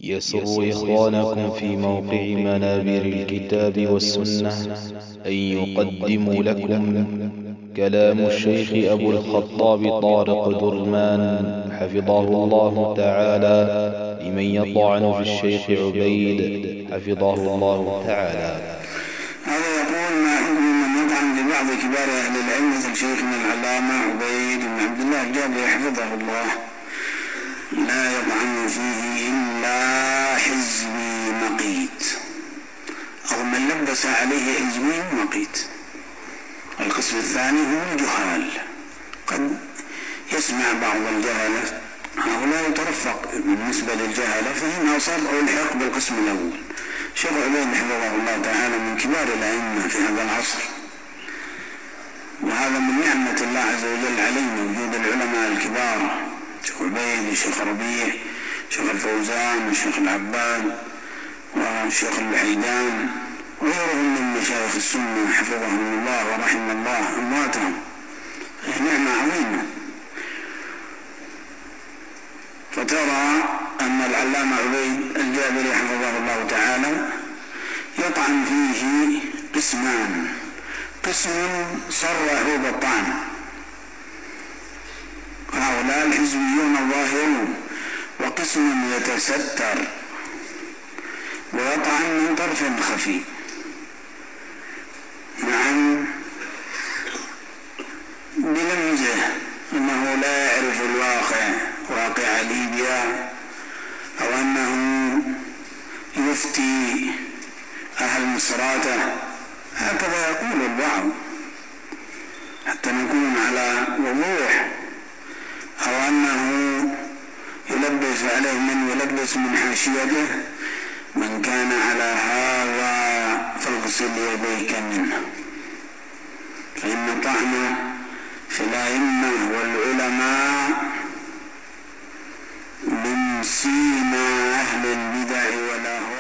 يسر إخوانكم في موقع منابر الكتاب والسنة أن يقدموا لكم كلام الشيخ أبو الخطاب طارق درمان حفظه الله تعالى لمن يطعن في الشيخ عبيد حفظه الله تعالى. هذا يقول: ما حكم من يطعن لبعض كبار أهل العلم مثل شيخنا العلامة عبيد بن عبد الله الجابري حفظه الله؟ لا يطعن فيه إلا حزبي مقيت أو من لبس عليه حزبي مقيت. القسم الثاني هو الجهال. قد يسمع بعض الجهلة، هؤلاء يترفق بالنسبة للجهلة فهم أصاب أو الحق بالقسم الأول. شيخ عبيد حفظه الله تعالى من كبار الأئمة في هذا العصر، وهذا من نعمة الله عز وجل علينا وجود العلماء الكبار: شيخ عبيد، الشيخ ربيع، الشيخ الفوزان، الشيخ العباد، والشيخ الحيدان، وغيرهم من مشايخ السنة حفظهم الله ورحم الله أمواتهم. نعمة عظيمة. فترى أن العلامة عبيد الجابري حفظه الله تعالى يطعن فيه قسمان: قسم صرحوا بالطعن، هؤلاء الحزبيون الظاهرون، وقسم يتستر ويطعن من طرف خفي. نعم، بلمزه أنه لا يعرف واقع ليبيا، أو أنه يفتي أهل مصراته، هكذا يقول البعض حتى نكون على وضوح، أو أنه يلبس عليه من يلبس من حاشيته: من كان على هذا فاغسل يديك منه. فإن طعن في الأئمة والعلماء من سيما أهل البدع والأهواء.